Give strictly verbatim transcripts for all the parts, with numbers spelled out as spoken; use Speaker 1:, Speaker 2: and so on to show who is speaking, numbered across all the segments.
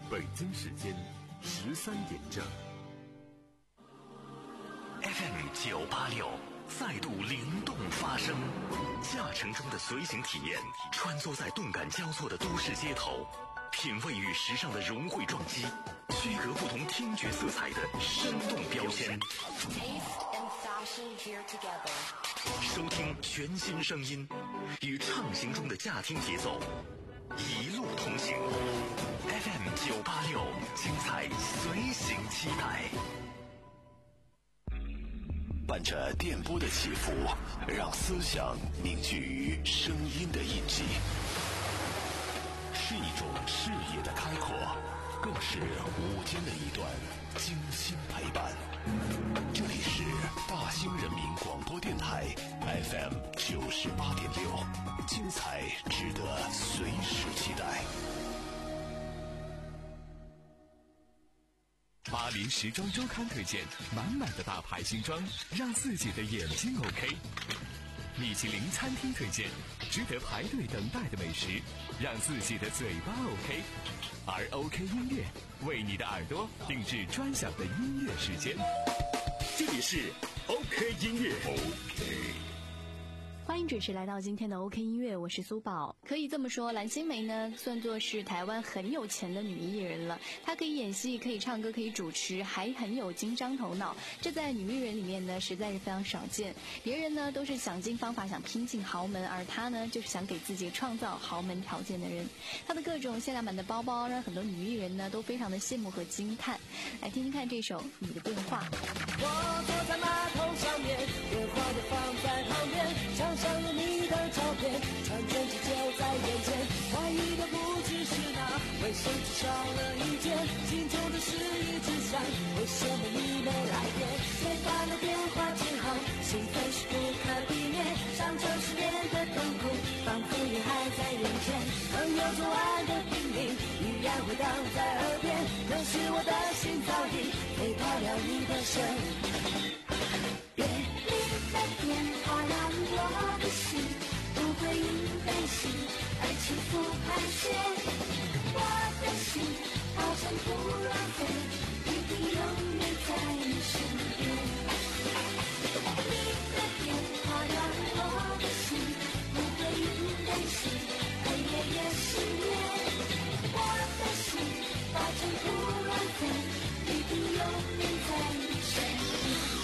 Speaker 1: 北京时间十三点整。
Speaker 2: F M 九八六再度灵动发声，驾乘中的随行体验，穿梭在动感交错的都市街头，品味与时尚的融汇撞击，区隔不同听觉色彩的生动标签。收听全新声音，与畅行中的驾听节奏，一路同行。F M 九八六，精彩随行期待。
Speaker 3: 伴着电波的起伏，让思想凝聚于声音的印记，是一种视野的开阔，更是午间的一段精心陪伴。这里是大兴人民广播电台 F M 九十八点六，精彩值得随时期待。
Speaker 4: 巴黎时装周刊推荐满满的大牌新装，让自己的眼睛 OK。米其林餐厅推荐值得排队等待的美食，让自己的嘴巴 OK。而 OK 音乐为你的耳朵定制专享的音乐时间。
Speaker 1: 这里是 OK 音乐 OK。
Speaker 5: 欢迎准时来到今天的 OK 音乐，我是苏宝。可以这么说，蓝心湄呢算作是台湾很有钱的女艺人了。她可以演戏，可以唱歌，可以主持，还很有经商头脑，这在女艺人里面呢实在是非常少见。别人呢都是想尽方法想拼进豪门，而她呢就是想给自己创造豪门条件的人。她的各种限量版的包包让很多女艺人呢都非常的羡慕和惊叹。来听听看这首《你的电话》。
Speaker 6: 我坐在马桶上面，电话就放在旁边，墙上有你的照片，传真机就在眼前。怀疑的不只是那卫生纸少了一件，心中的事一直想，为什么你没来电？接打了电话之后，兴奋是不可避免，上九十年的痛苦仿佛也还在眼前。朋友昨晚的叮咛依然回荡在耳边，可是我的心早已飞跑了你的身。别你的电话让我的心不会因担心而起伏盘旋，我的心好像不浪费，一定永远在你身边。你的电话让我的心不会因担心而夜夜失眠，我的心好像不浪费，一定永远在你身边。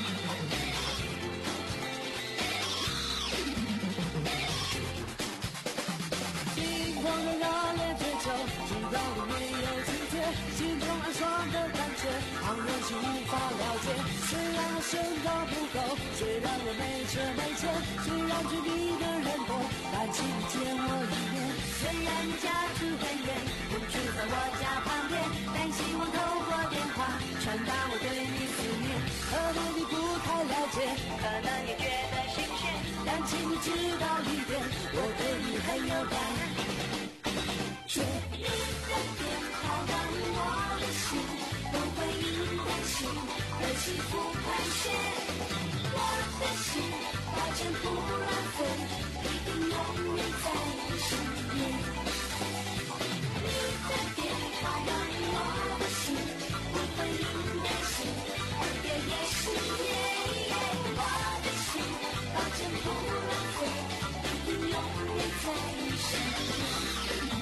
Speaker 6: 光的热烈追求，直到你没有拒绝，心中暗爽的感觉，旁人是无法了解。虽然我身高不够，虽然我没车没钱，虽然追你的人多，但请你见我一面。虽然你家住很远，不住在我家旁边，但希望透过电话传达我对你思念。可能你不太了解，可能也觉得新鲜，但请你知道一点，我对你很有感。接你的电话让我的心不会因担心而起伏盘旋，我的心保证不浪费，一定永远在你身边。你的电话让我的心不会因担心而夜夜失眠，我的心保证不浪费，一定永远在你身边。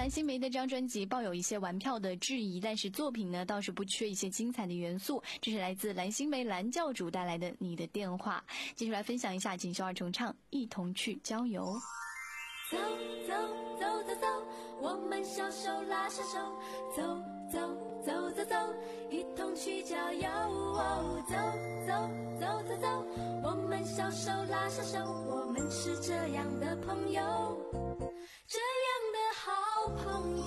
Speaker 5: 蓝心湄的这张专辑抱有一些玩票的质疑，但是作品呢倒是不缺一些精彩的元素。这是来自蓝心湄蓝教主带来的《你的电话》。接下来分享一下锦绣二重唱《一同去郊游》。
Speaker 6: 走走走走走，我们小手拉小手，走走走走走，一同去郊游。哦，走走走走走，我们小手拉小手，我们是这样的朋友，这样的好朋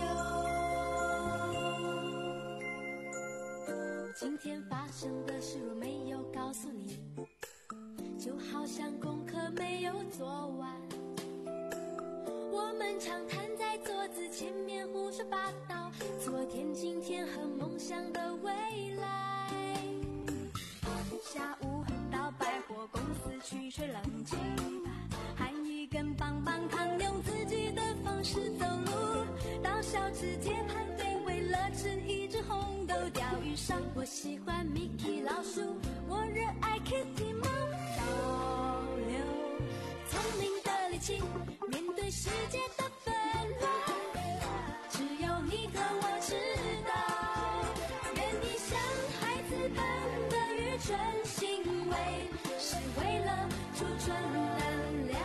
Speaker 6: 友。今天发生的事若没有告诉你，就好像功课没有做完。我们常瘫在桌子前面胡说八道，昨天今天和梦想的未来。下午到百货公司去吹冷气，含一根棒棒糖，用自己的方式走路到小吃街排队，为了吃一只红豆钓鱼烧。我喜欢 Mickey 老鼠，我热爱 Kitty 猫。保留聪明的力气，面对世界的纷乱，只有你和我知道，愿意像孩子般的愚蠢行为，是为了储存能量。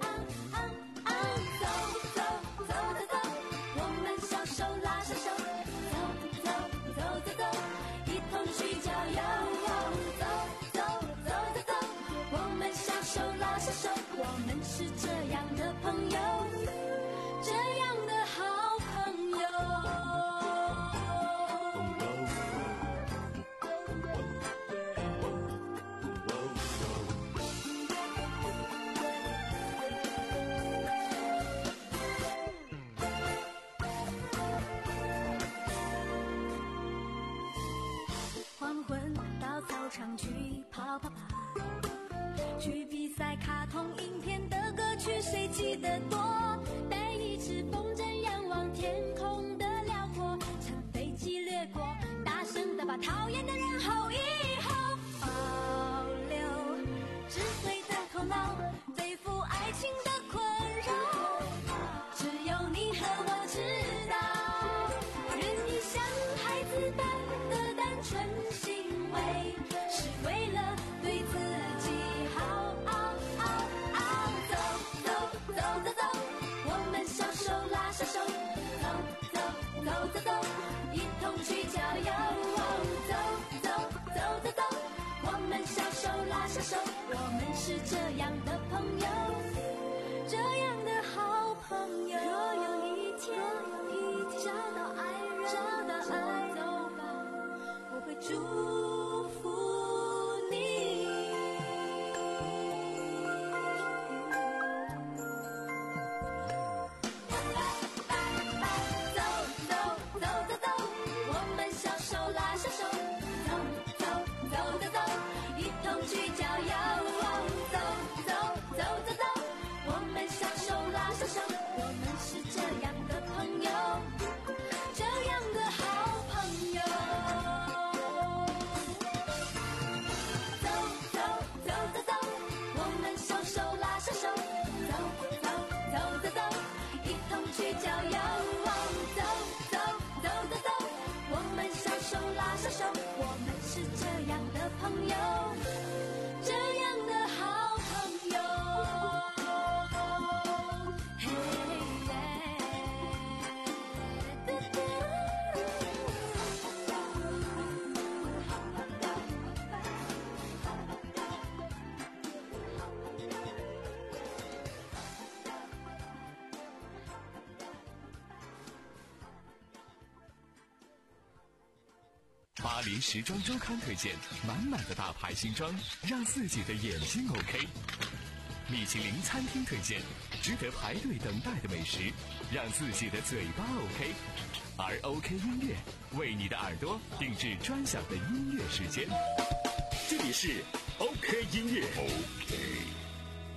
Speaker 6: 走走走走走，我们小手拉小手，走走走走走，一同去郊游。走走走走走，我们小手拉小手，我们是这样的朋友，这样的好朋友。黄昏到操场去跑跑跑，去比赛卡通影片的歌曲谁记得多，带一只风筝仰望天空的辽阔，乘飞机掠过，大声地把讨厌的人吼一吼。保留智慧的头脑，对付爱情的困扰，只有你和我知道，愿意像孩子般的单纯行为，是为了对自己好。走走走走走，我们小手拉小手，走走走走走，一同去郊游。走走走走走，我们小手拉小手，我们是这样的朋友，这样的好朋友。若有一天找到爱人，找到爱走吧，我会祝福你。走走走走走，我们小手拉小手，走走走走走，一同去郊游。走走走走走，我们小手拉小手，我们是这样的朋友，这样的好朋友。走走走走走，我们小手拉小手，走走走走走，一同去郊游。走走走走走，我们小手拉小手，我们是这样的朋友，这样的好朋友。嘿
Speaker 4: 巴黎时装周刊推荐满满的大牌新装，让自己的眼睛 OK。米其林餐厅推荐值得排队等待的美食，让自己的嘴巴 OK。而 OK 音乐为你的耳朵定制专享的音乐时间。
Speaker 1: 这里是 OK 音乐。OK。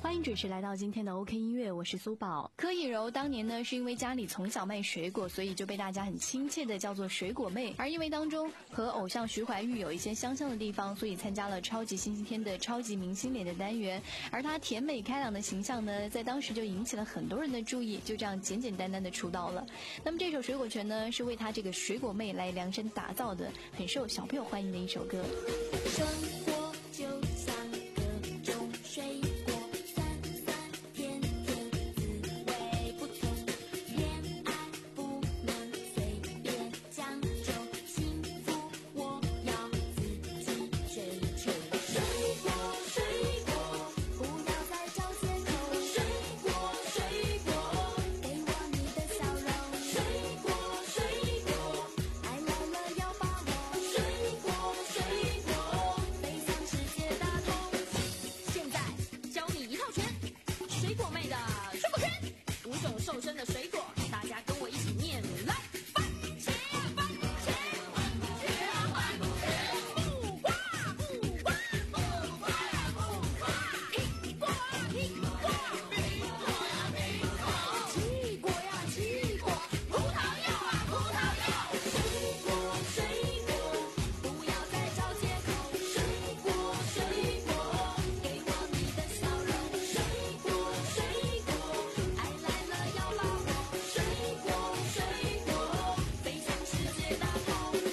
Speaker 5: 欢迎准时来到今天的 OK 音乐，我是苏宝。柯以柔当年呢是因为家里从小卖水果，所以就被大家很亲切的叫做水果妹。而因为当中和偶像徐怀钰有一些相像的地方，所以参加了超级星期天的超级明星脸的单元。而她甜美开朗的形象呢，在当时就引起了很多人的注意，就这样简简单单的出道了。那么这首水果拳呢，是为她这个水果妹来量身打造的，很受小朋友欢迎的一首歌。
Speaker 6: 生活就像各种水果，酸酸甜甜，滋味不同。恋爱不能随便将就，幸福我要自己追求。水果水果，不要再找借口。水果水果，给我你的笑容。水果水果，爱来了要把握。水果水果，飞向世界大同。现在教你一套拳，水果妹的水果拳，五种瘦身的水果，大家跟我一起念来。番茄番茄，番茄番茄，木瓜木瓜木瓜呀木瓜，苹果呀苹果，苹果呀苹果，奇果呀奇果，葡萄柚啊葡萄柚。水果水果，不要再找借口。水果水果，给我你的笑容。水果水果，爱来了要把握。水果水果，飞向世界大同。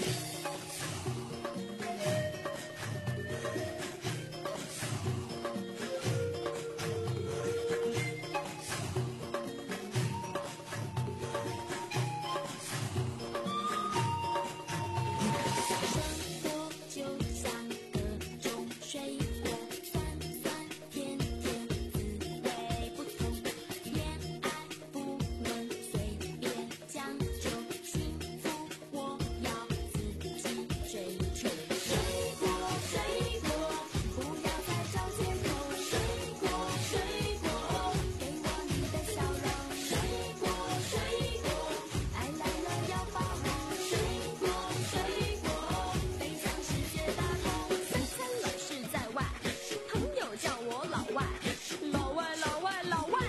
Speaker 6: 生活就像各种水果，酸酸甜甜，滋味不同。恋爱不能随便将就，幸福我要自己追求。水果水果，不要再找借口。水果水果，给我你的笑容。水果水果，爱来了要把握。水果水果，飞向世界大同。三餐老是在外，朋友叫我老外，老外老外老外。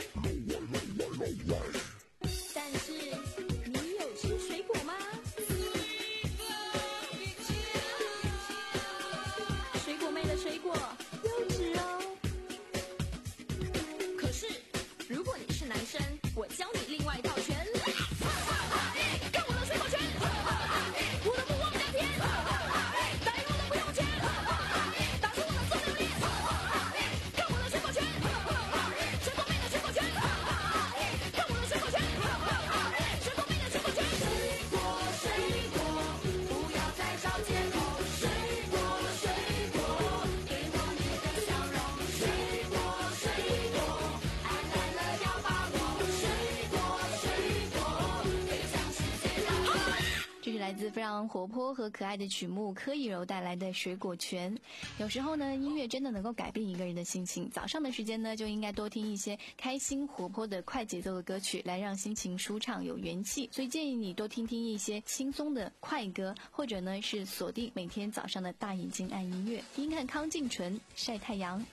Speaker 6: 但是你有吃水果吗？水果妹的水果优质哦。可是如果你是男生，我教你另外一套拳。看我的水果拳，我的目光比较甜，答应我的不用钱，打出我的馊脸。看我的水果拳，水果妹的水果拳，看我的水果拳，水果妹的水果拳。水果水果，不要再找借口。水果水果，给我你的笑容。水果水果，爱来了要把握。水果水果，飞向世界大同。
Speaker 5: 这是来自非常活泼和可爱的曲目柯以柔带来的水果拳。有时候呢，音乐真的能够改变一个人的心情。早上的时间呢，就应该多听一些开心活泼的快节奏的歌曲，来让心情舒畅有元气。所以建议你多听听一些轻松的快歌，或者呢是锁定每天早上的大眼睛爱音乐，听听看康静纯晒太阳。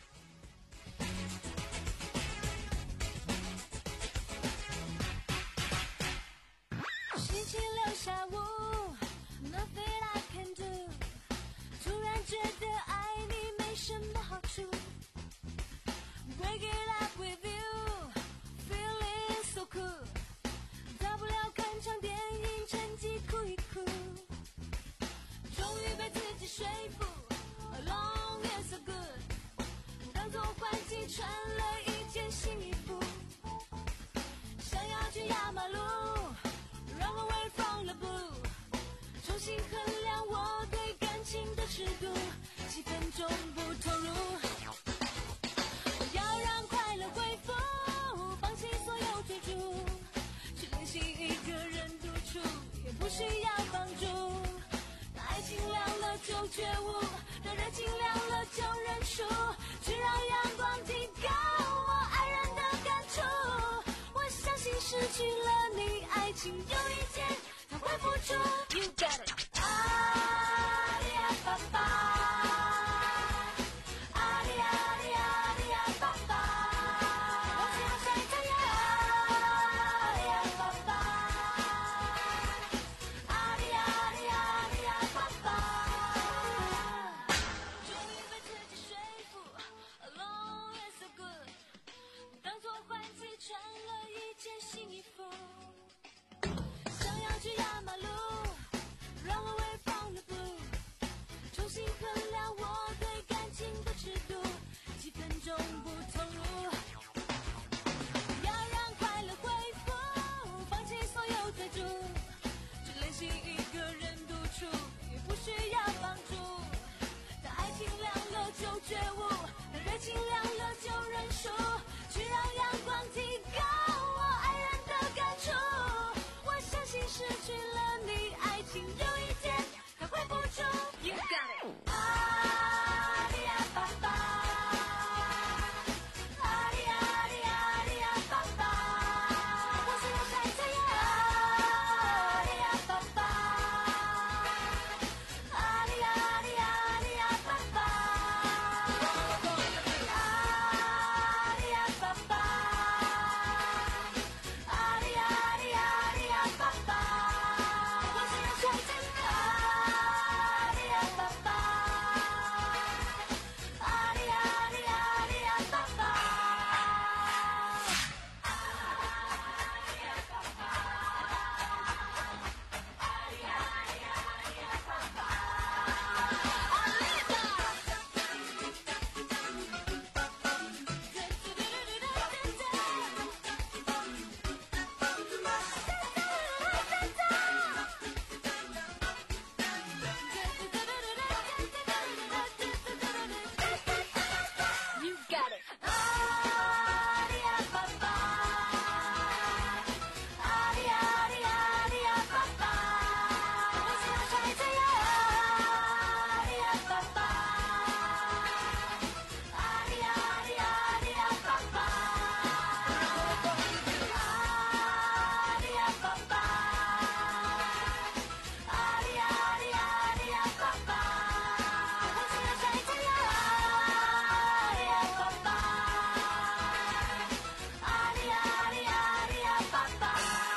Speaker 6: 星期六下午 ，Nothing I can do， 突然觉得爱你没什么好处。Break it up with you，feeling so cool， 大不了看场电影，趁机哭一哭。终于被自己说服 ，Alone is so good， 当作换季穿了一件新衣服，想要去压马路。Run away from the blue， 重新衡量我对感情的尺度，几分钟不投入。我要让快乐恢复，放弃所有追逐，去练习一个人独处，也不需要帮助。当爱情凉了就觉悟，当热情凉了就认输，去让阳光提高我爱人的感触。我相信失去了你，爱情有一天它会付出。You got it， 阿里呀爸爸，阿里阿里阿里呀爸爸。 情亮了就认输，去让阳光提高我爱人的感触。我相信失去了你，爱情有一天它会付出。You got it。阿里呀爸爸，阿里阿里阿里呀爸爸，我是要开车呀。阿里呀爸爸，阿里阿里阿里呀爸爸，阿里呀爸爸，阿里阿里阿里呀爸爸，我是要开车呀。阿里呀爸爸，阿里阿里阿里呀爸爸。You got it。阿里呀爸爸，阿里阿里阿里呀爸爸，我是要开车呀。阿里呀爸爸，阿里阿里阿里呀爸爸，阿里呀爸爸，阿里阿里阿里呀爸爸，我是要开车呀。阿里呀爸爸，阿里阿里阿里呀爸爸。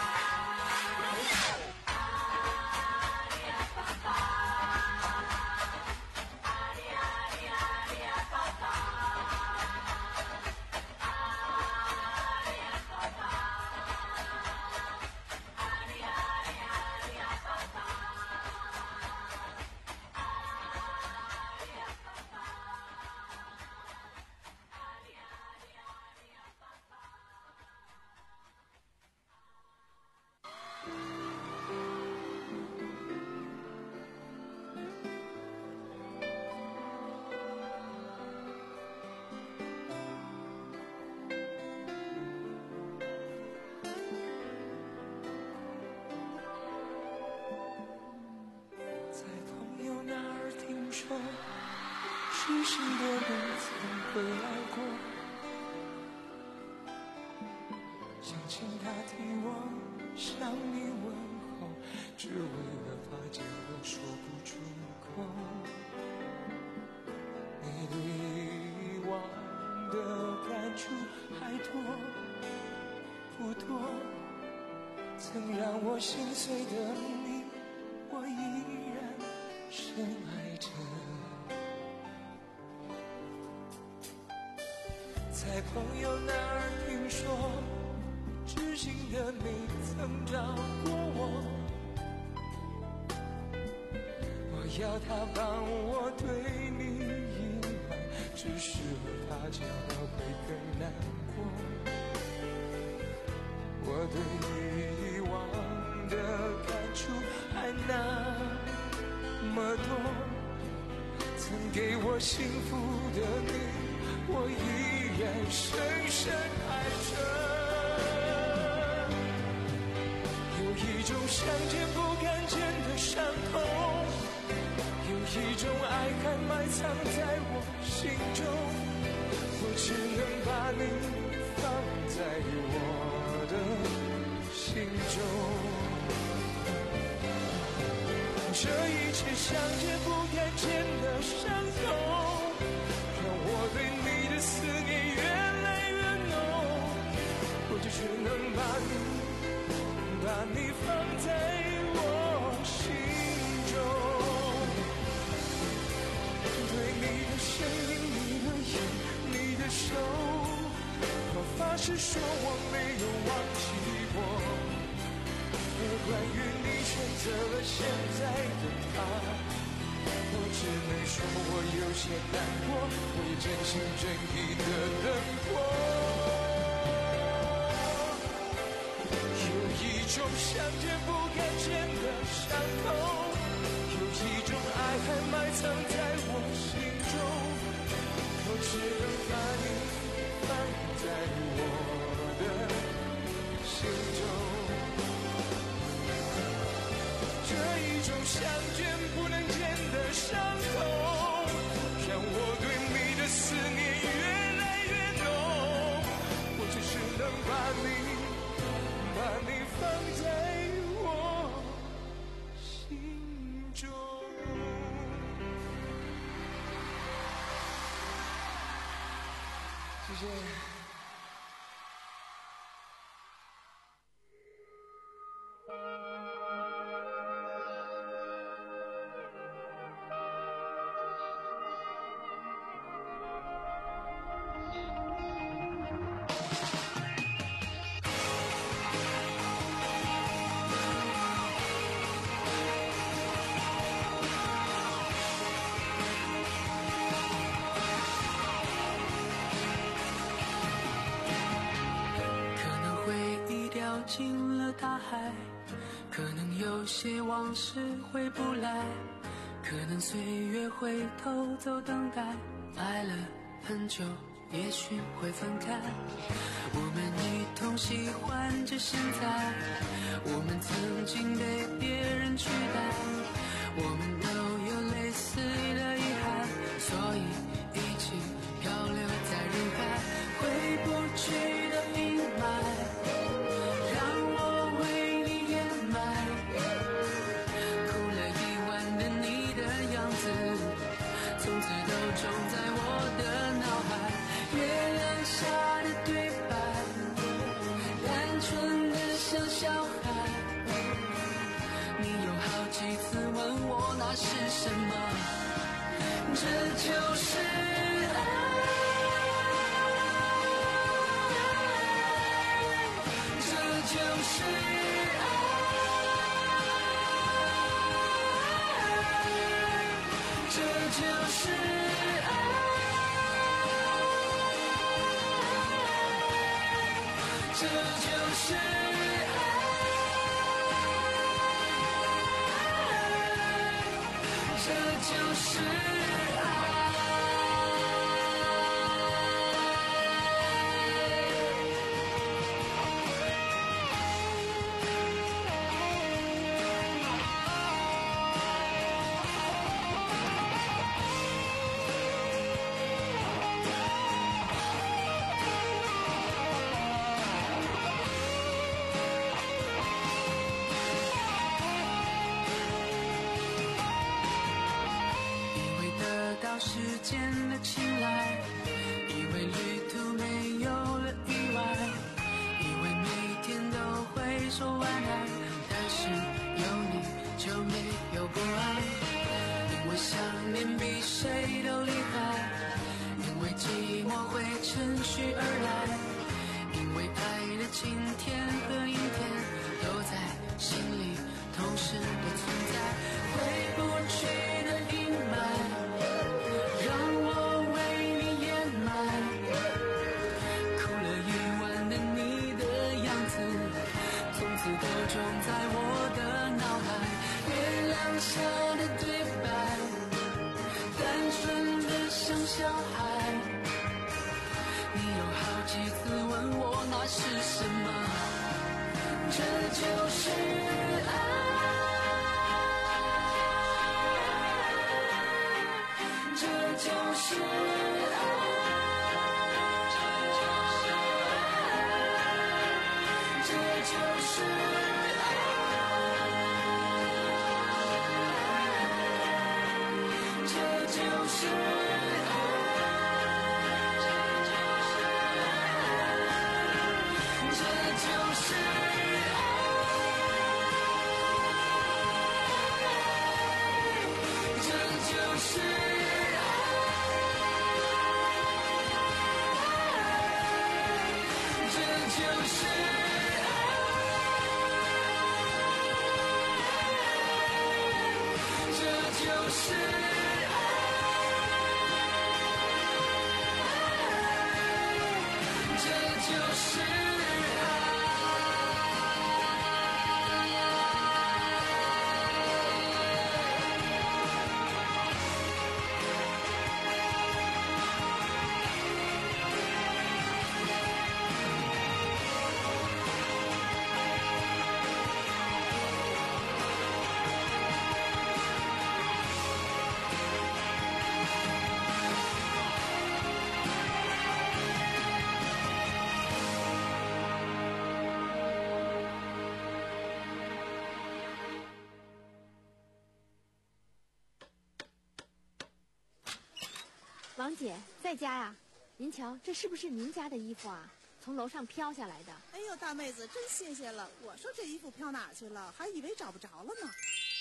Speaker 7: 在朋友那儿听说，痴心的你曾回来过，想请他替我向你问候，只为了发觉我说不出口。你对以往的感触还多不多？曾让我心碎的你，我依然深爱着。在朋友那儿听说，知心的你曾找过我，我要他帮我对你隐瞒，只是和他讲了会更难过。我对以往的感触还那么多，曾给我幸福的你，我依然深深爱着。有一种想见不敢见的伤痛，有一种爱还埋藏在我心中，我只能把你放在我的心中。这一切想见不敢见的伤痛，让我对你的思念越来越浓，我就只能把你把你放在我心中。对你的声音，你的眼，你的手，我发誓说我没有忘记过。而关于你选择了现在的他，我只能说我有些难过，我也真心真意的等过。有一种想见不敢见的伤痛，有一种爱还埋藏在我心中，我只能把你放在我的心中。这一种相见不能见的伤痛，让我对你的思念越来越浓。我只是能把你把你放在我心中。谢谢。
Speaker 6: 进了大海，可能有些往事回不来，可能岁月会偷走等待，爱了很久也许会分开。我们一同喜欢着现在，我们曾经被别人取代，我们都有类似的遗憾，所以一起漂流在人海，回不去的阴霾从此都种在我的脑海，月亮下的对白，单纯的像小孩。你有好几次问我那是什么，这就是爱，这就是爱，这就是爱，这就是爱，这就是爱。时间的青睐，以为旅途没有了意外，以为每天都会说晚安，但是有你就没有不安。因为想念比谁都厉害，因为寂寞会趁虚而来，因为爱的晴天和阴天都在心里同时的存在，回不去的阴霾让我为你掩埋，哭了一晚的你的样子，从此都种在我的脑海，月亮下的对白，单纯的像小孩。你有好几次问我那是什么，这就是爱，这就是爱，这就是爱，这就是爱，这就是爱，这就是爱。这就是爱，
Speaker 8: 王姐在家呀？您瞧，这是不是您家的衣服啊？从楼上飘下来的。
Speaker 9: 哎呦，大妹子真新鲜了！我说这衣服飘哪去了，还以为找不着了呢。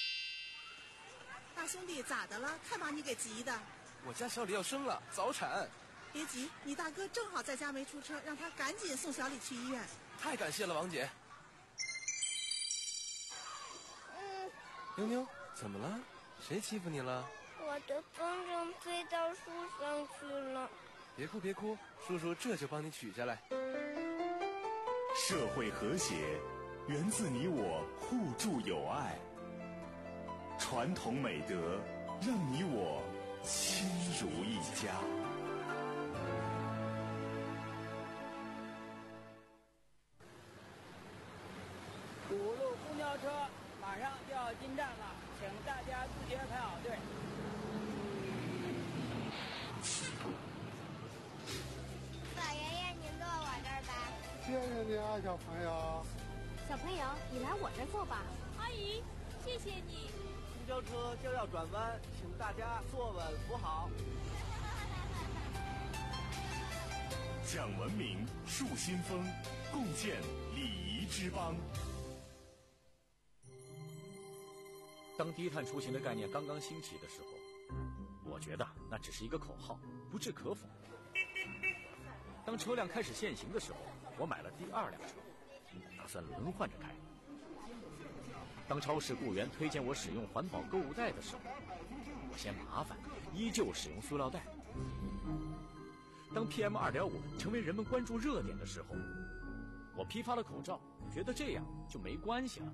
Speaker 9: 大兄弟，咋的了？看把你给急的。
Speaker 10: 我家小李要生了，早产。
Speaker 9: 别急，你大哥正好在家没出车，让他赶紧送小李去医院。
Speaker 10: 太感谢了，王姐。
Speaker 11: 嗯。
Speaker 10: 妞妞，怎么了？谁欺负你了？
Speaker 11: 我的风筝飞到树上去了。
Speaker 10: 别哭别哭，叔叔这就帮你取下来。
Speaker 3: 社会和谐源自你我互助友爱，传统美德让你我亲如一家。
Speaker 12: 五路公交车马上就要进站了，请大家自觉排好队。
Speaker 11: 老爷爷，您坐我这儿吧。
Speaker 13: 谢谢你啊，小朋友。
Speaker 8: 小朋友，你来我这儿坐吧。
Speaker 14: 阿姨，谢谢你。
Speaker 15: 公交车就要转弯，请大家坐稳扶好。
Speaker 3: 讲文明，树新风，共建礼仪之邦。
Speaker 16: 当低碳出行的概念刚刚兴起的时候，我觉得那只是一个口号，不置可否。当车辆开始限行的时候，我买了第二辆车，打算轮换着开。当超市雇员推荐我使用环保购物袋的时候，我嫌麻烦，依旧使用塑料袋。当 P M 二点五 成为人们关注热点的时候，我批发了口罩，觉得这样就没关系了。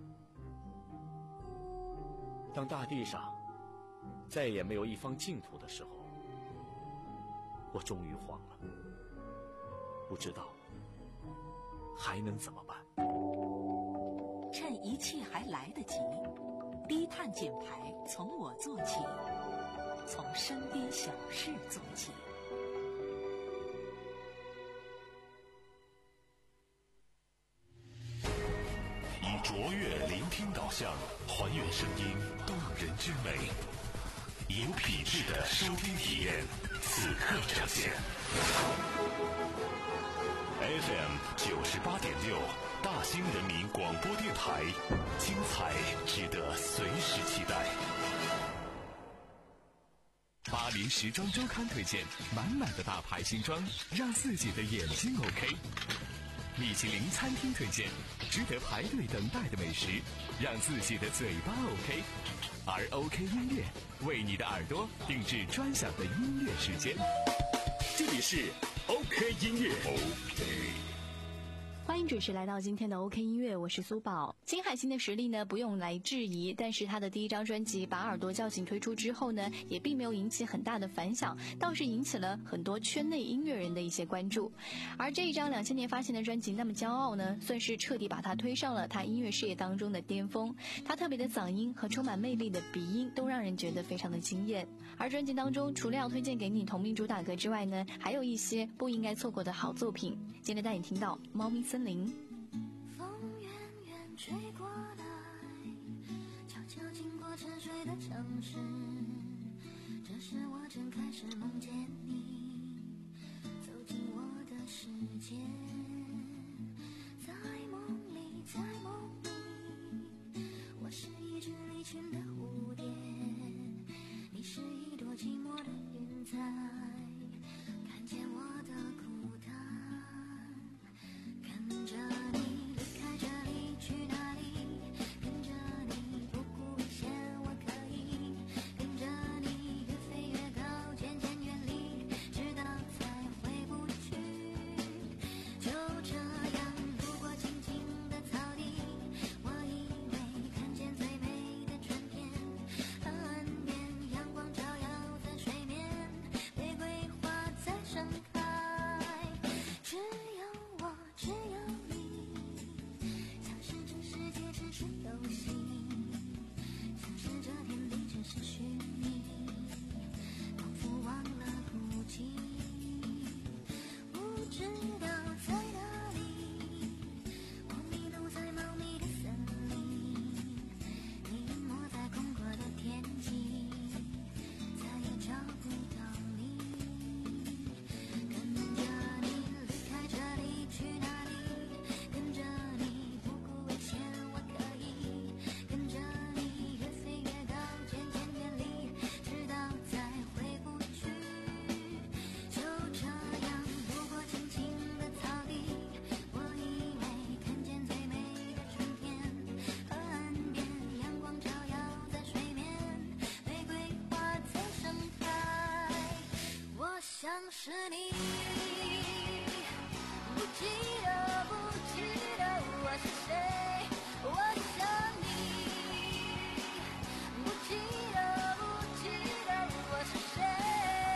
Speaker 16: 当大地上再也没有一方净土的时候，我终于慌了，不知道还能怎么办。
Speaker 17: 趁一切还来得及，低碳减排从我做起，从身边小事做起。
Speaker 3: 以卓越聆听导向，还原声音动人之美，有品质的收听体验，此刻呈现。F M 九十八点六，大兴人民广播电台，精彩值得随时期待。
Speaker 4: 巴黎时装周刊推荐，满满的大牌新装，让自己的眼睛 OK。米其林餐厅推荐，值得排队等待的美食，让自己的嘴巴 OK。而 OK 音乐为你的耳朵定制专享的音乐时间。
Speaker 1: 这里是 OK 音乐。OK。
Speaker 5: 欢迎准时来到今天的 OK 音乐，我是苏宝。金海心的实力呢不用来质疑，但是他的第一张专辑《把耳朵叫醒》推出之后呢，也并没有引起很大的反响，倒是引起了很多圈内音乐人的一些关注。而这一张两千年发行的专辑《那么骄傲》呢，算是彻底把他推上了他音乐事业当中的巅峰。他特别的嗓音和充满魅力的鼻音都让人觉得非常的惊艳。而专辑当中除了要推荐给你同名主打歌之外呢，还有一些不应该错过的好作品。今天带你听到猫咪森林。
Speaker 18: 风远远吹过来，悄悄经过沉睡的城市，这时我正开始梦见你走进我的世界，在梦里在梦里，我是一只离群的蝴蝶，你是一朵寂寞的云彩，看见我的孤单，跟着你离开这里去哪里，跟着你不顾危险我可以，跟着你越飞越高，渐渐远离，直到再回不去，就这样路过静静的草地，我以为看见最美的春天，岸边阳光照耀在水面，玫瑰花在盛开，只有我只有你，像是这世界只是游戏，像是这天地只是虚拟，仿佛忘了孤寂，不知道在哪里，我迷路在茂密的森林，你隐没在空阔的天际，再也找不到你。 像是你，不记得不记得我是谁，我想你，不记得不记得我是谁。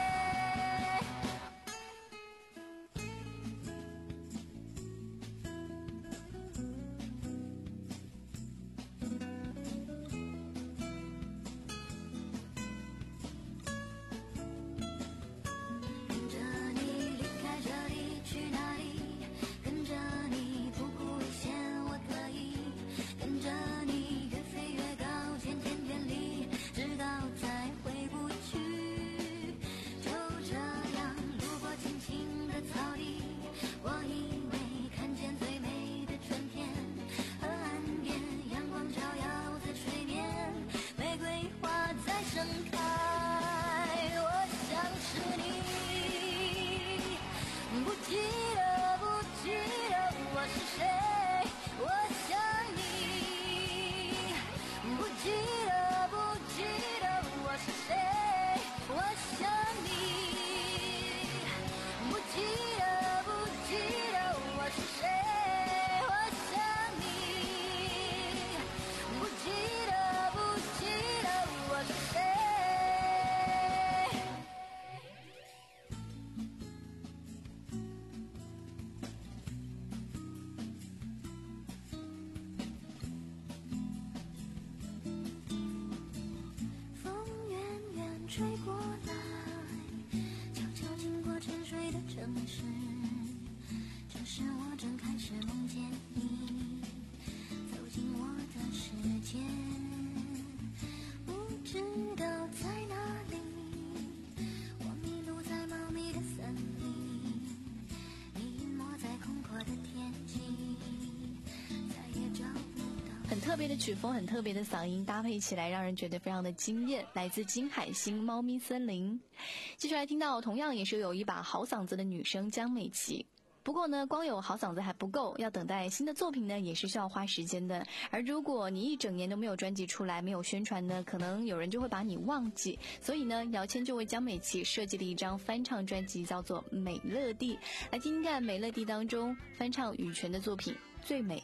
Speaker 18: 吹过来，悄悄经过沉睡的城市，这时我正开始梦见你走进我的世界，不知道在哪里，我迷路在茂密的森林，你隐没在空阔的天际，再也找不到。
Speaker 5: 很特别的曲风，很特别的嗓音，搭配起来让人觉得非常的惊艳，来自金海心猫咪森林。接下来听到同样也是有一把好嗓子的女生江美琪。不过呢，光有好嗓子还不够，要等待新的作品呢，也是需要花时间的。而如果你一整年都没有专辑出来，没有宣传呢，可能有人就会把你忘记。所以呢，姚谦就为江美琪设计了一张翻唱专辑，叫做《美乐蒂》。来听听看《美乐蒂》当中翻唱羽泉的作品《最美》。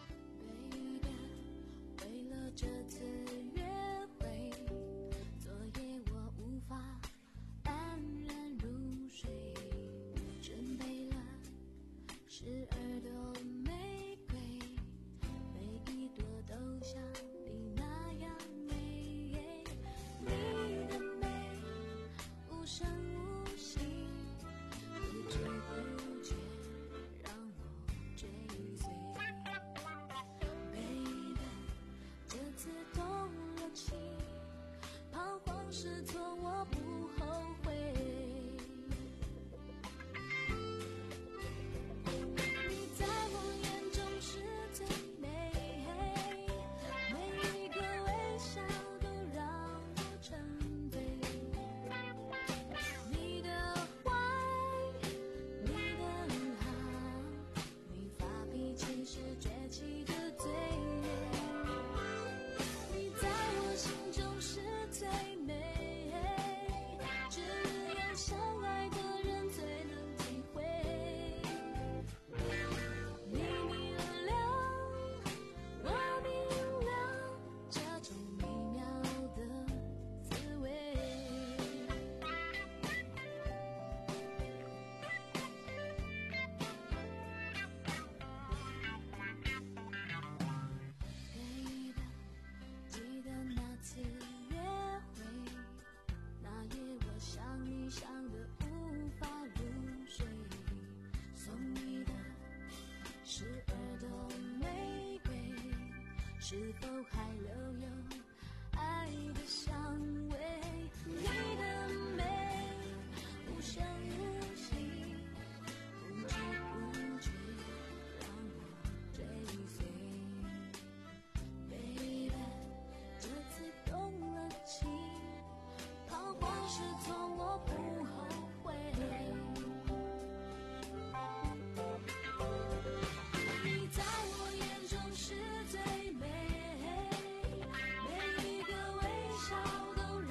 Speaker 18: 这次约会，昨夜我无法安然入睡，准备了十二朵玫瑰，每一朵都像你那样美。你的美无声无息，不知不觉让我追随。这次动了情，彷徨失措我不后悔。你在我眼中是最美，每一个微笑都让我沉醉。你的坏，你的好，你发脾气时崛起的嘴脸。心中是最美，只有相爱的人最能体会。你明了，我明了，这种美妙的滋味。记得那次约会，那夜我想你想得无法入睡，送你的十二朵玫瑰，是否还留有爱的香味？你的美无声无息，不知不觉让我追随。这次动了情，彷徨失措我不后悔。你在我眼中是最美，每一个微笑都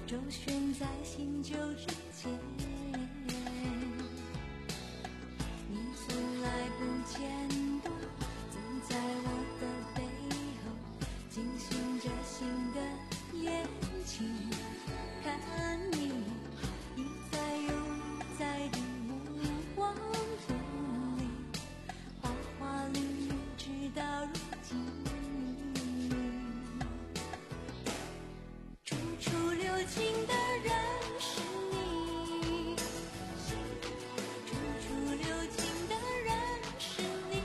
Speaker 18: 周旋在新旧之间。你从来不间断走在我的背后，进行着新的恋情。看你一再又一再地目光中里，花花绿绿直到如今。处处留情的人是你，处处留情的人是你，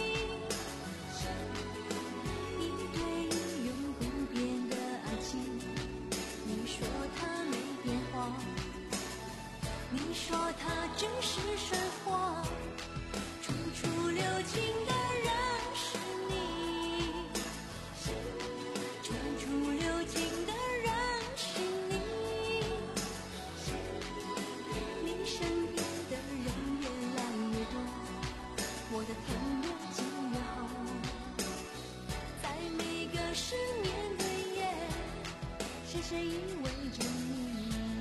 Speaker 18: 一对一永不变的爱情。你说它没变化，你说它只是神话。处处留情的人是你，处处留情的人是你，你身边的人越来越多，我的疼越紧越好。在每个失眠的夜，是谁依偎着你？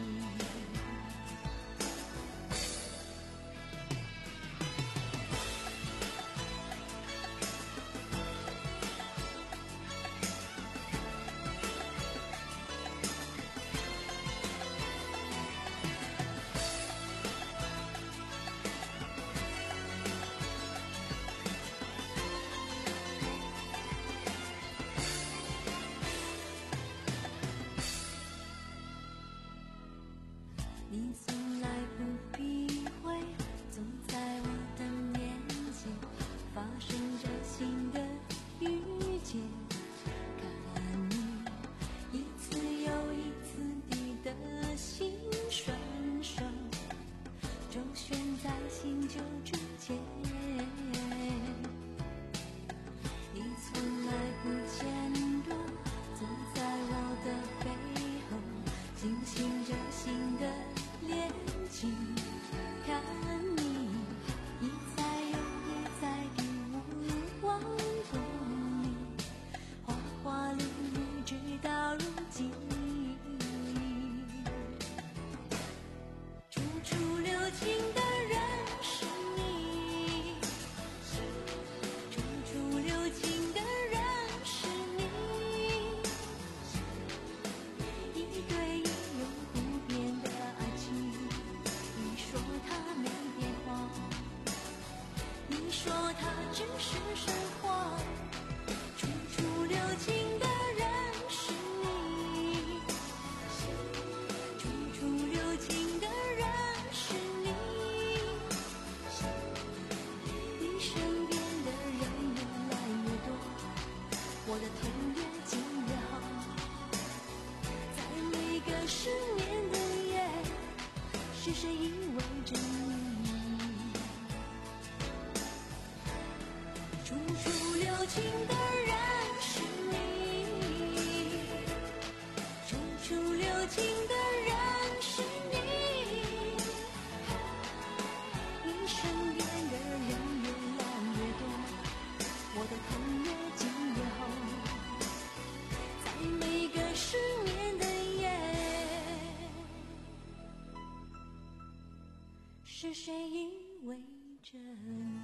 Speaker 18: 你从来不避讳总在我的面前发生着新的遇见。看你一次又一次地的心酸手，周旋在新旧之间。你从来不间断走在我的背后，进行着新的恋情。看你一再又一再地目光中里，花花绿绿直到如今。处处留情的人是你，处处留情的人是你，一对一永不变的爱情。你说它没变化，你说它只是神话。处处留情的人是你，处处留情的人是你，你身边的人越来越多，我的疼越紧越好。在每个失眠的夜，是谁依偎着你？处处留情的人是你，处处留情的人是你，你身边的人越来越多，我的疼越紧越好。在每个失眠的夜，是谁依偎着你？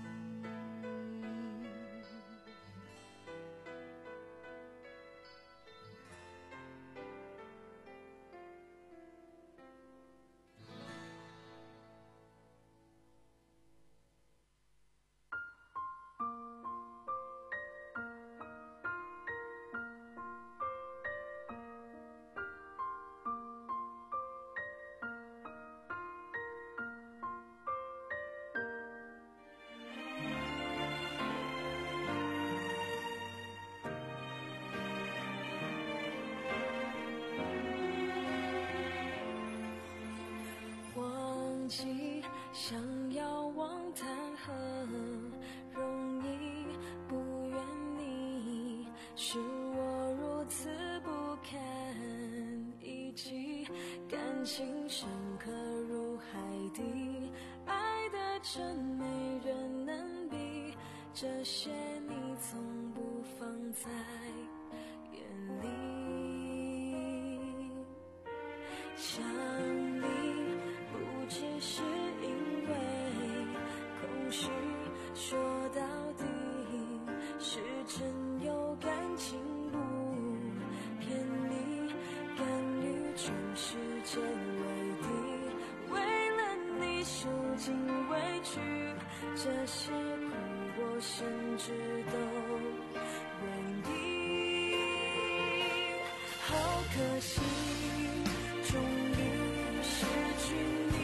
Speaker 18: 忘记想要望谈何容易，不愿你是我如此不堪一击，感情深刻如海底，爱的真没人能比，这些你从不放在眼里。
Speaker 6: 想你不只是因为空虚，说到底是真有感情不骗你，甘于全世界为敌，为了你受尽委屈，这些苦我甚至都愿意。好可惜，终于失去你，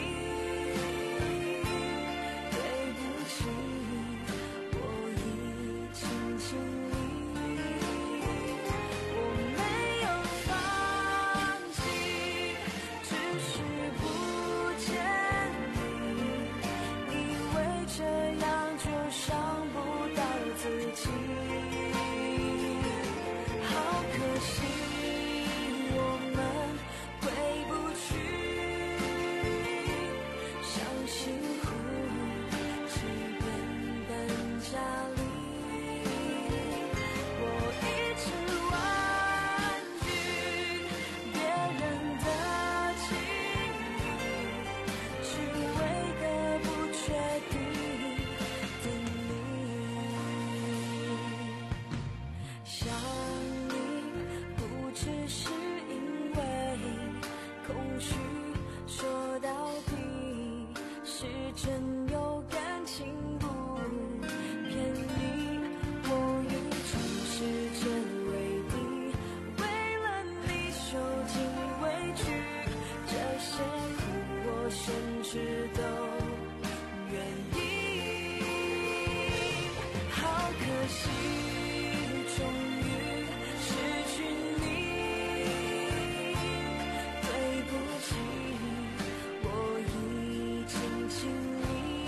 Speaker 6: 对不起，我已经尽力，我没有放弃，只是不见你，以为这样就伤不到自己。好可惜，我们回不去，伤心苦，即便等家里，我一直婉拒别人的情意，只为个不确定的你。想你不只是因为空虚，说到底是真有感情不骗你，我与全世界为敌，为了你受尽委屈，这些苦我甚至都愿意。好可惜，终于失去你，对不起，我已经尽力，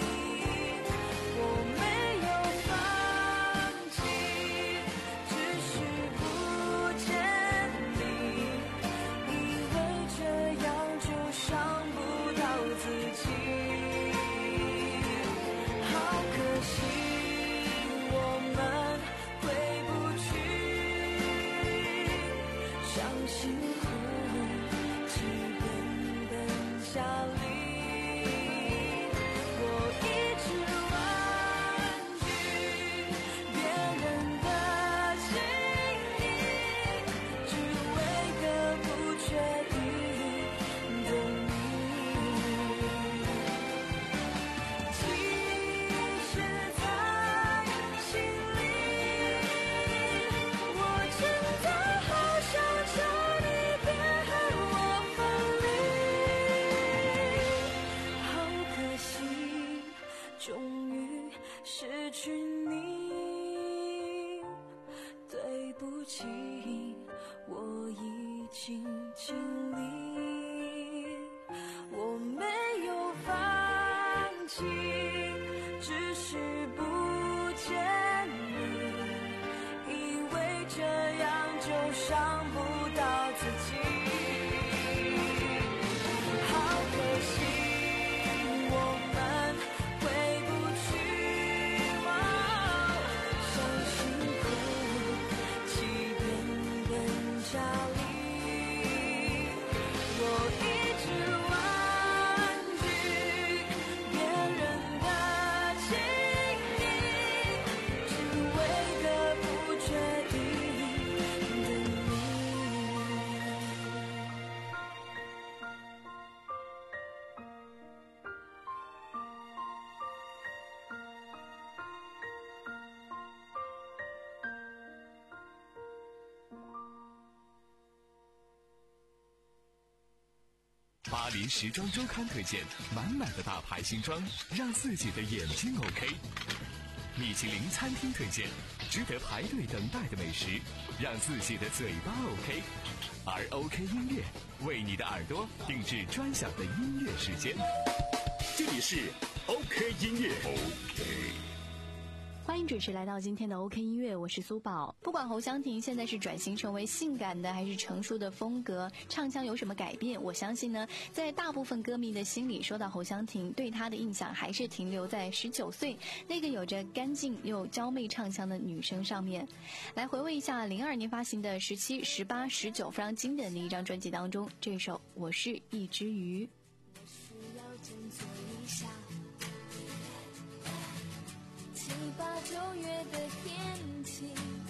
Speaker 6: 我没有放弃，只是不见你，以为这样就伤不到自己。好可惜，我们回不去，伤心苦，即便等下里，我一直婉拒别人的情意，只为个不确定的你。其实在心里，我真的好想求你别和我分离。好可惜，终于失去你，对不起，我已经尽力，我没有放弃，只是不见你，以为这样就伤不到自己。好可惜，我们回不去，伤心苦，即便等家里，我一直婉拒别人的情意，只为个不确定的你。
Speaker 4: 巴黎时装周刊推荐满满的大牌新装，让自己的眼睛 OK。米其林餐厅推荐值得排队等待的美食，让自己的嘴巴 OK。而 OK 音乐为你的耳朵定制专享的音乐时间。
Speaker 1: 这里是 OK 音乐。OK。
Speaker 5: 欢迎准时来到今天的 OK 音乐，我是苏宝。不管侯湘婷现在是转型成为性感的还是成熟的风格，唱腔有什么改变，我相信呢，在大部分歌迷的心里，说到侯湘婷，对她的印象还是停留在十九岁那个有着干净又娇媚唱腔的女生上面。来回味一下零二年发行的十七、十八、十九非常经典的一张专辑当中，这首《我是一只鱼》。
Speaker 18: 七八九月的天气，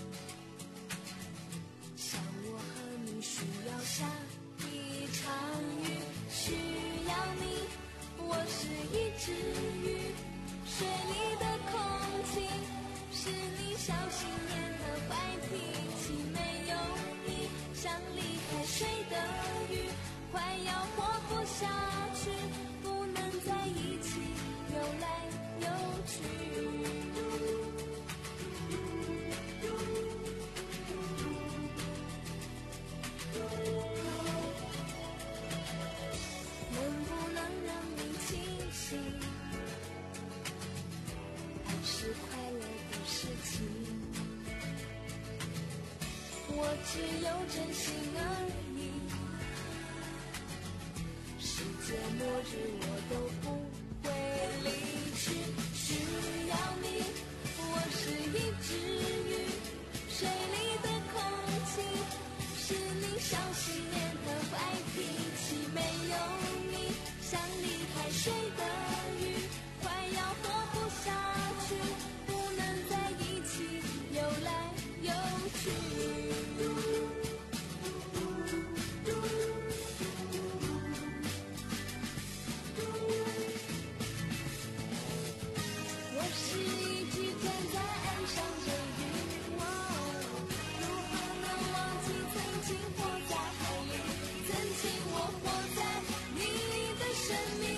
Speaker 18: 像我和你需要下一场雨，需要你，我是一只鱼，水里的空气是你小心眼和坏脾气，没有你像离开水的鱼，快要活不下去，不能在一起游来游去。是快乐的事情，我只有真心而已，世界末日我都不会离去，需要你，我是一只鱼，水里的空气是你小心眼和坏脾气，没有你像离开水的鱼，快要活不下去，不能在一起游来游去。我是一只站在岸上的鱼，哦，如何能忘记曾经活在海里，曾经我活在你的生命。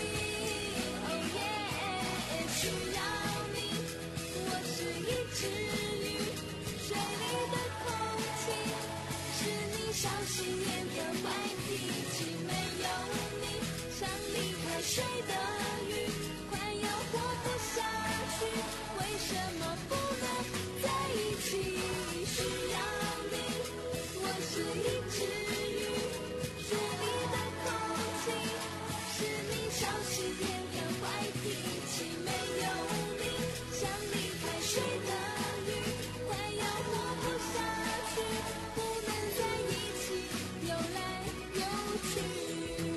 Speaker 18: 需要你，我是一只鱼，水里的空气是你小心眼的坏脾气，没有你像离开水的鱼，快要活不下去，为什么不能在一起？需要你，我是一只鱼，水里的空气是你小心眼的坏脾气，没有你像离开水的鱼，快要活不下去，不能在一起游来游去。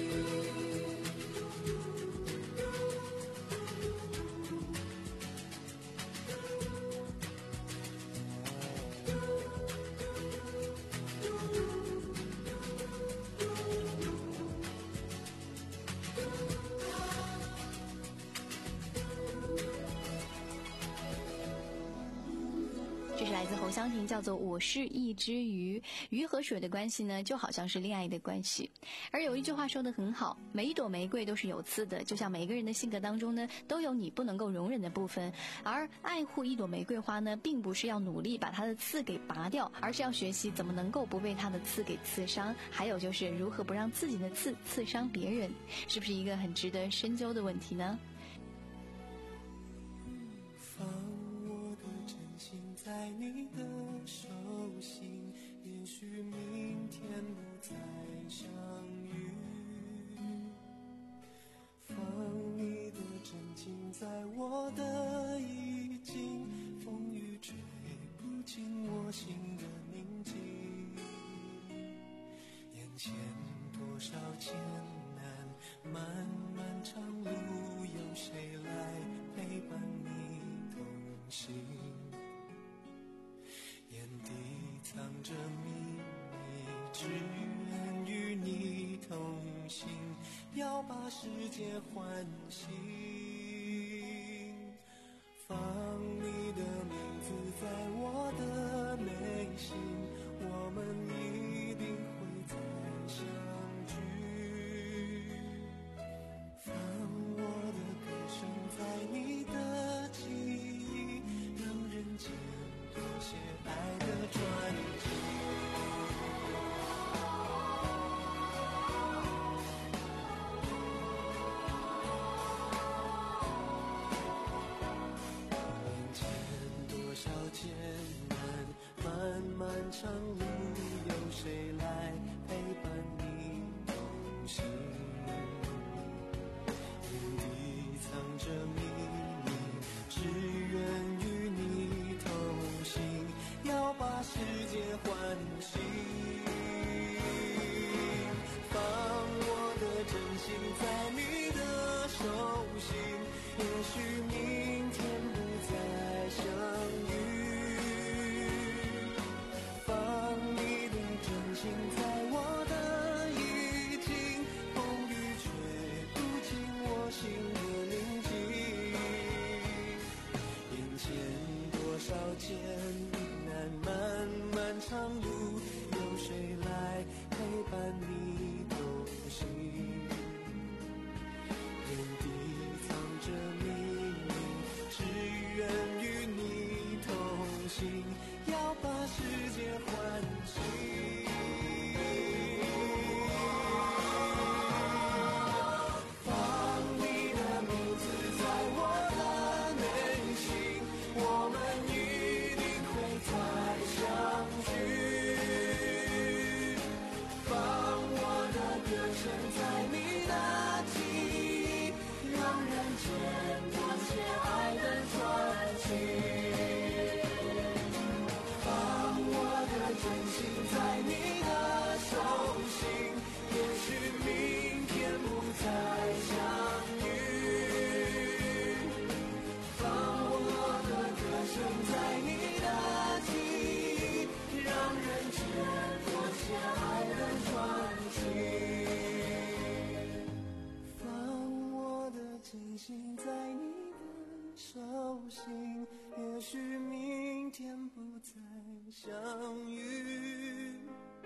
Speaker 5: 这是来自侯湘婷，叫做我是一只鱼。鱼和水的关系呢，就好像是恋爱的关系。而有一句话说得很好，每一朵玫瑰都是有刺的，就像每个人的性格当中呢，都有你不能够容忍的部分。而爱护一朵玫瑰花呢，并不是要努力把它的刺给拔掉，而是要学习怎么能够不被它的刺给刺伤，还有就是如何不让自己的刺刺伤别人，是不是一个很值得深究的问题呢？
Speaker 7: 放我的真心在你的手心，也许明天不再相遇。放你的真情在我的意境，风雨吹不进我心的宁静。眼前多少艰难，漫漫长路，有谁来陪伴你同行？眼底藏着秘密，只愿与你同行，要把世界唤醒。放你的名字在我的内心，我们一定会再相聚。放我的歌声在你的记忆，让人间多些爱的传奇。 心，也许明天不再相遇。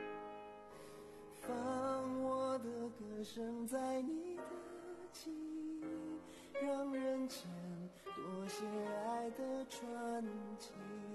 Speaker 7: 放我的歌声在你的记忆，让人间多些爱的传奇。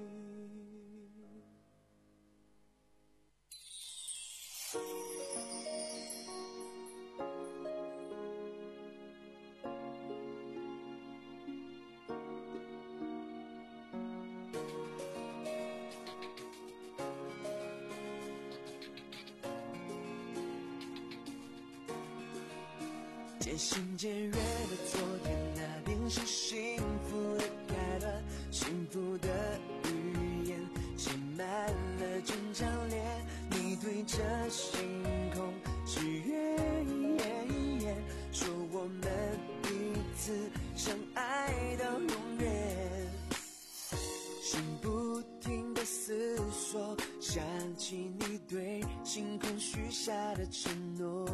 Speaker 7: 渐行渐远的昨天，那便是幸福的开端。幸福的语言写满了整张脸，你对着星空许愿，说我们彼此相爱到永远。心不停地思索，想起你对星空许下的承诺，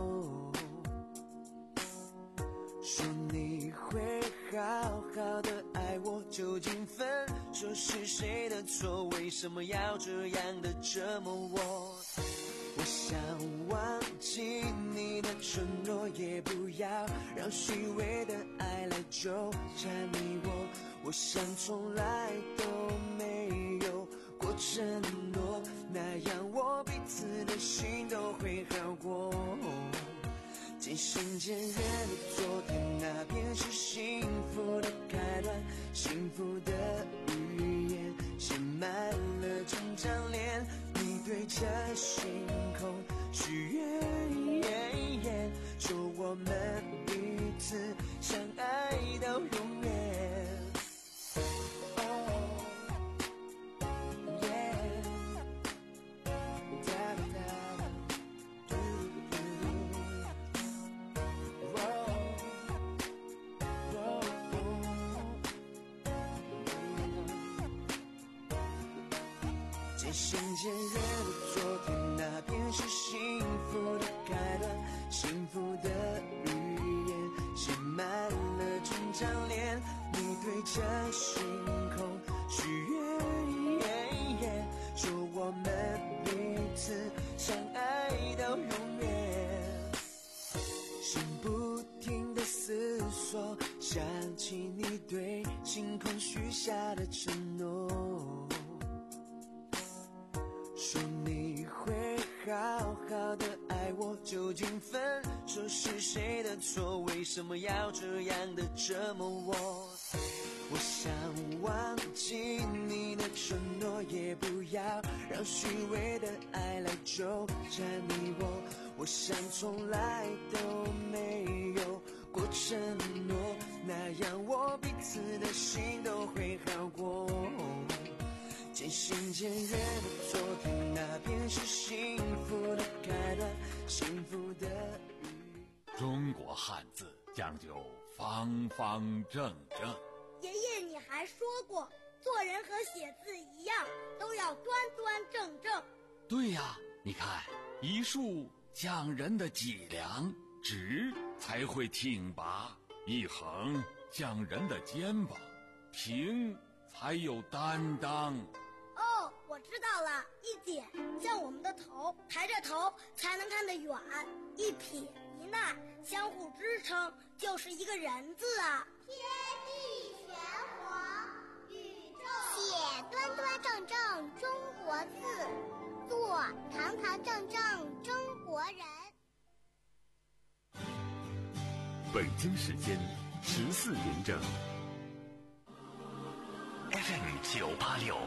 Speaker 7: 说你会好好的爱我。究竟分手是谁的错？为什么要这样的折磨我？我想忘记你的承诺，也不要让虚伪的爱来纠缠你我。我想从来都没有过承诺，那样我彼此的心都会好过。渐行渐远的昨天，那便是幸福的开端。幸福的语言写满了整张脸，你对着星空许愿，说我们彼此相爱到永远。渐行渐远的昨天，那便是幸福的开端。幸福的语言写满了整张脸，你对着星空许愿，说我们彼此相爱到永远。心不停地思索，想起你对星空许下的承诺，说你会好好的爱我。究竟分手是谁的错？为什么要这样的折磨我？我想忘记你的承诺，也不要让虚伪的爱来纠缠你我。我想从来都没有过承诺，那样我彼此的心都会好过。渐行渐远的昨天，那便是幸福的开端。幸福的
Speaker 3: 中国汉字讲究方方正正。
Speaker 11: 爷爷，你还说过，做人和写字一样，都要端端正正。
Speaker 3: 对呀，你看，一竖讲人的脊梁，直才会挺拔；一横讲人的肩膀，平才有担当。
Speaker 11: 哦，我知道了，一点像我们的头，抬着头才能看得远；一撇一捺相互支撑，就是一个人字啊。
Speaker 18: 天地玄黄，宇宙写端端正正中国字，做堂堂正正中国人。
Speaker 1: 北京时间十四点整。
Speaker 2: F M 九八六